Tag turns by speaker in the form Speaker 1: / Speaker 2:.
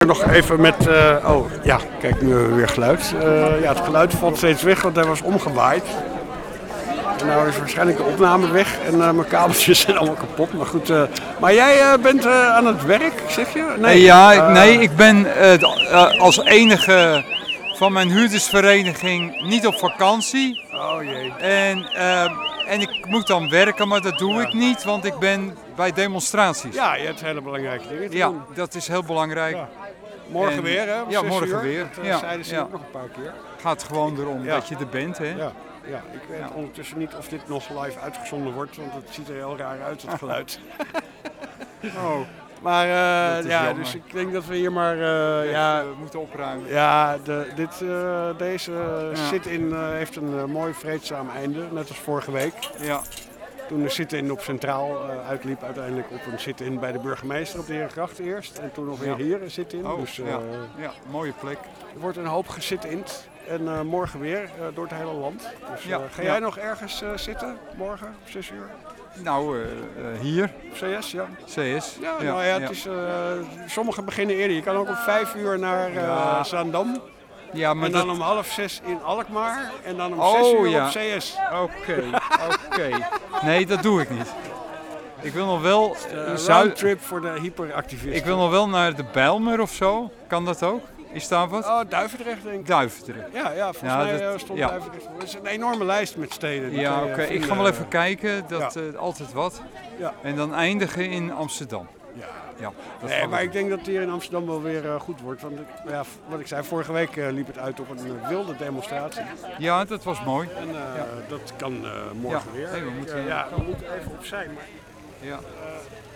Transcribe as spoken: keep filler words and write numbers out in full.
Speaker 1: nog even met... Uh, oh, ja, kijk, nu hebben we weer geluid. Uh, ja, het geluid valt steeds weg, want hij was omgewaaid. En nou is waarschijnlijk de opname weg en uh, mijn kabeltjes zijn allemaal kapot. Maar goed, uh, maar jij uh, bent uh, aan het werk, zeg je?
Speaker 2: Nee, ja, uh, nee ik ben uh, uh, als enige van mijn huurdersvereniging niet op vakantie.
Speaker 1: Oh jee.
Speaker 2: En, uh, en ik moet dan werken, maar dat doe ja. ik niet, want ik ben bij demonstraties.
Speaker 1: Ja, je hebt hele belangrijke dingen te
Speaker 2: ja,
Speaker 1: doen.
Speaker 2: dat is heel belangrijk. Ja.
Speaker 1: Morgen en, weer, hè?
Speaker 2: Ja, morgen
Speaker 1: uur.
Speaker 2: weer.
Speaker 1: Dat uh,
Speaker 2: ja.
Speaker 1: zeiden ze
Speaker 2: ja.
Speaker 1: ook nog een paar keer.
Speaker 2: Gaat gewoon erom ja. dat je er bent, hè?
Speaker 1: Ja. Ja, ik weet ja. ondertussen niet of dit nog live uitgezonden wordt, want het ziet er heel raar uit, het geluid. oh. Maar uh, ja, jammer. Dus ik denk dat we hier maar uh, ja,
Speaker 2: we moeten opruimen.
Speaker 1: Ja, de, dit, uh, deze ja. sit-in uh, heeft een uh, mooi vreedzaam einde, net als vorige week.
Speaker 2: Ja.
Speaker 1: Toen de sit-in op Centraal uh, uitliep uiteindelijk op een sit-in bij de burgemeester op de Herengracht eerst. En toen nog weer
Speaker 2: ja.
Speaker 1: hier een sit-in.
Speaker 2: Oh,
Speaker 1: dus, uh,
Speaker 2: ja. ja, mooie plek.
Speaker 1: Er wordt een hoop gesit-ind. En uh, morgen weer uh, door het hele land. Dus uh, ja, ga jij ja. nog ergens uh, zitten morgen om zes uur?
Speaker 2: Nou, uh, uh, hier.
Speaker 1: C S, ja.
Speaker 2: C S.
Speaker 1: Ja, nou ja, ja. Het is, uh, sommigen beginnen eerder. Je kan ook om vijf uur naar uh, ja. Zaandam.
Speaker 2: Ja, maar
Speaker 1: en dan
Speaker 2: dat...
Speaker 1: om half zes in Alkmaar. En dan om
Speaker 2: oh,
Speaker 1: zes uur
Speaker 2: ja.
Speaker 1: op C S.
Speaker 2: Oké, okay, oké. Okay. Nee, dat doe ik niet. Ik wil nog wel...
Speaker 1: Uh, roundtrip voor de hyperactivisten.
Speaker 2: Ik wil nog wel naar de Bijlmer of zo. Kan dat ook? Is daar wat?
Speaker 1: Oh, Duivendrecht denk ik.
Speaker 2: Duivendrecht.
Speaker 1: Ja, ja volgens ja, mij dat, stond ja. Duivendrecht. Het is een enorme lijst met steden.
Speaker 2: Ja, oké. Okay. Ik ga wel even kijken. Dat ja. uh, altijd wat.
Speaker 1: Ja.
Speaker 2: En dan eindigen in Amsterdam.
Speaker 1: Ja.
Speaker 2: Ja,
Speaker 1: nee, maar ik denk dat het hier in Amsterdam wel weer uh, goed wordt. Want ja, wat ik zei, vorige week uh, liep het uit op een uh, wilde demonstratie.
Speaker 2: Ja, dat was mooi.
Speaker 1: En uh, ja. dat kan uh, morgen
Speaker 2: ja.
Speaker 1: weer.
Speaker 2: Hey, we, moeten,
Speaker 1: uh, ja, we moeten even opzij. Maar,
Speaker 2: ja.
Speaker 1: uh,